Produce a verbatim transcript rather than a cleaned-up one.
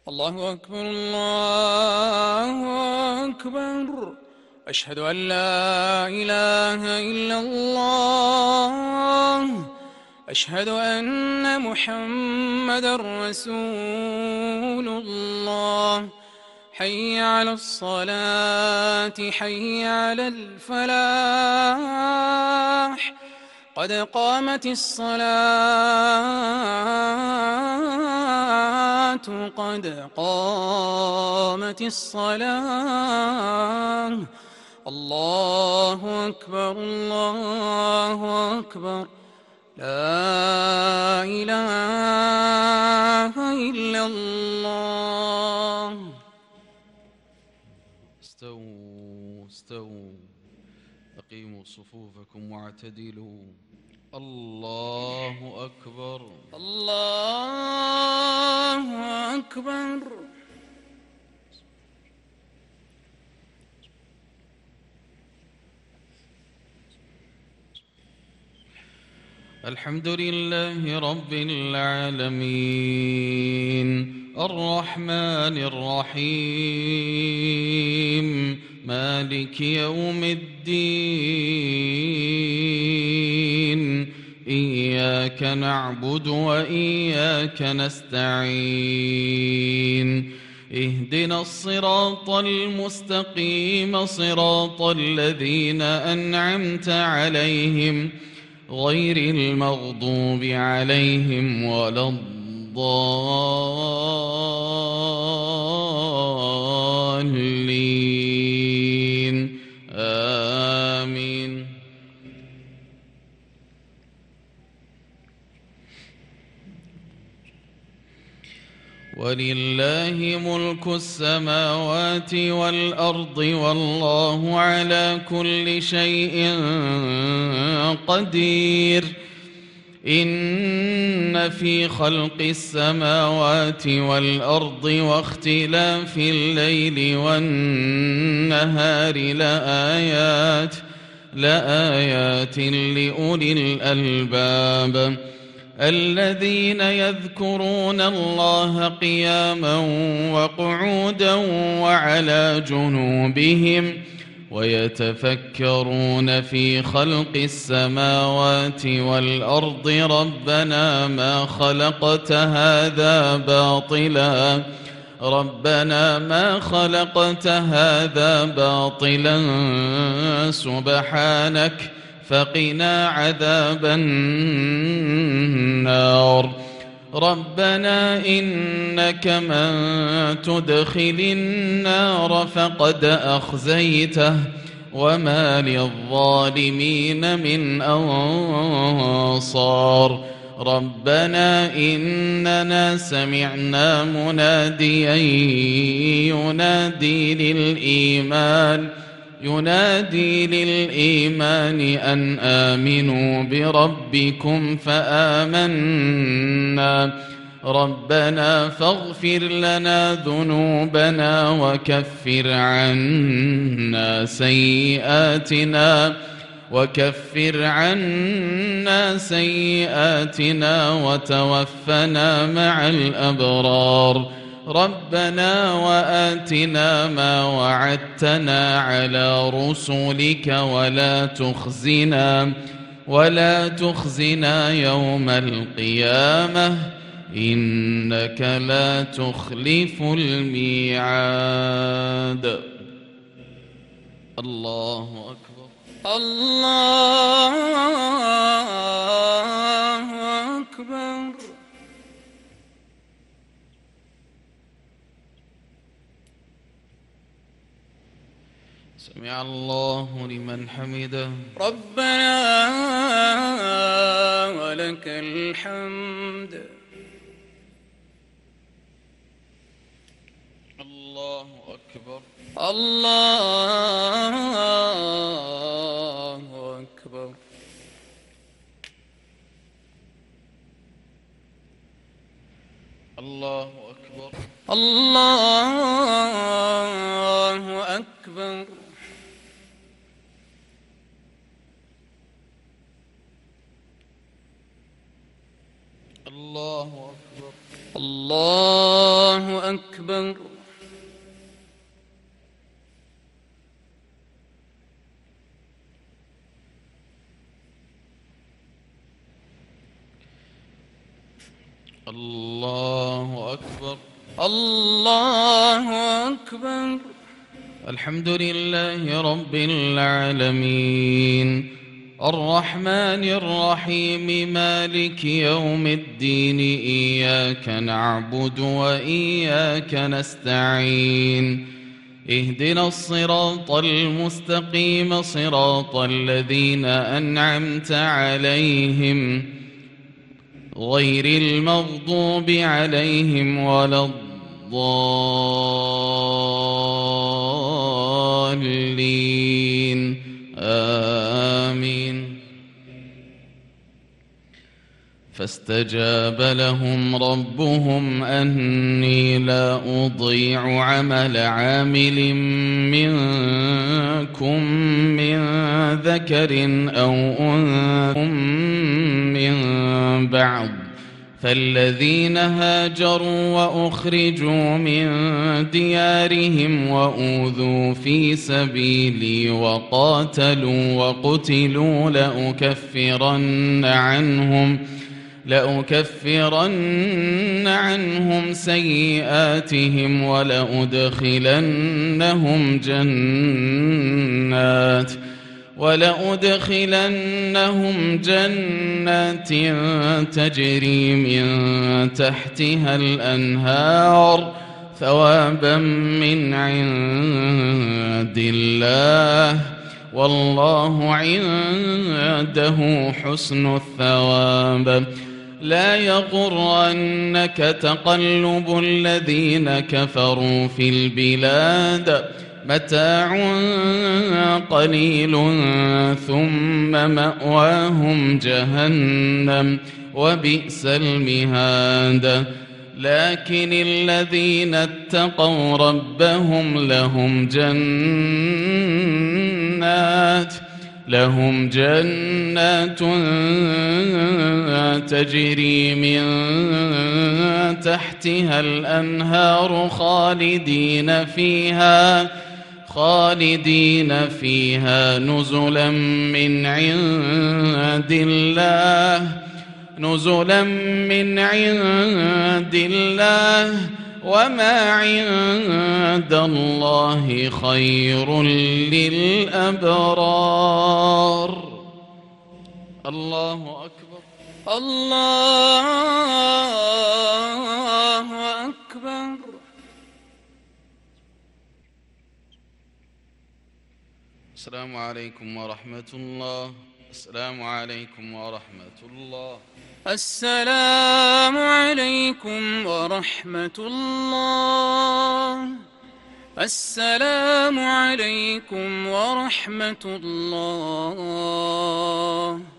الله أكبر الله أكبر. أشهد أن لا إله إلا الله. أشهد أن محمدًا رسول الله. حي على الصلاة حي على الفلاح. قد قامت الصلاة قد قامت الصلاة. الله أكبر الله أكبر. لا إله إلا الله. استووا استووا أقيموا صفوفكم واعتدلوا. الله أكبر الله أكبر. الحمد لله رب العالمين الرحمن الرحيم مالك يوم الدين إياك نعبد وإياك نستعين اهدنا الصراط المستقيم صراط الذين أنعمت عليهم غير المغضوب عليهم ولا الضالين آمين. ولله ملك السماوات والأرض والله على كل شيء قدير. إن في خلق السماوات والأرض واختلاف الليل والنهار لآيات لآيات لأولي الألباب الذين يذكرون الله قياما وقعودا وعلى جنوبهم ويتفكرون في خلق السماوات والأرض ربنا ما خلقت هذا باطلا ربنا ما خلقت هذا باطلا سبحانك فقنا عذاب النار. ربنا إنك من تدخل النار فقد أخزيته وما للظالمين من أنصار. ربنا إننا سمعنا مناديا ينادي للإيمان ينادي للإيمان أن آمنوا بربكم فآمنا. ربنا فاغفر لنا ذنوبنا وكفر عنا سيئاتنا وكفر عنا سيئاتنا وتوفنا مع الأبرار. ربنا وآتنا ما وعدتنا على رسلك ولا تخزنا ولا تخزنا يوم القيامة إنك لا تخلف الميعاد. الله أكبر الله أكبر. سمع الله لمن حمده. ربنا ولك الحمد. الله أكبر الله أكبر. الله أكبر الله أكبر. الله أكبر الله الله أكبر. الله أكبر. الله أكبر. الحمد لله رب العالمين الرحمن الرحيم مالك يوم الدين إياك نعبد وإياك نستعين اهدنا الصراط المستقيم صراط الذين أنعمت عليهم غير المغضوب عليهم ولا الضالين آمين. فاستجاب لهم ربهم أني لا أضيع عمل عامل منكم من ذكر أو أنثى من بعض فالذين هاجروا وأخرجوا من ديارهم وأوذوا في سبيلي وقاتلوا وقتلوا لأكفرن عنهم لأكفرن عنهم سيئاتهم ولأدخلنهم جنات ولأدخلنهم جنات تجري من تحتها الأنهار ثوابا من عند الله والله عنده حسن الثواب. لا يغرنك تقلب الذين كفروا في البلاد متاع قليل ثم مأواهم جهنم وبئس المهاد. لكن الذين اتقوا ربهم لهم جنات لهم جنات تجري من تحتها الأنهار خالدين فيها خالدين فيها نزلا من عند الله نزلا من عند الله وما عند الله خير للأبرار. الله أكبر. الله أكبر. السلام عليكم ورحمة الله. السلام عليكم ورحمة الله. السلام عليكم ورحمة الله. السلام عليكم ورحمة الله.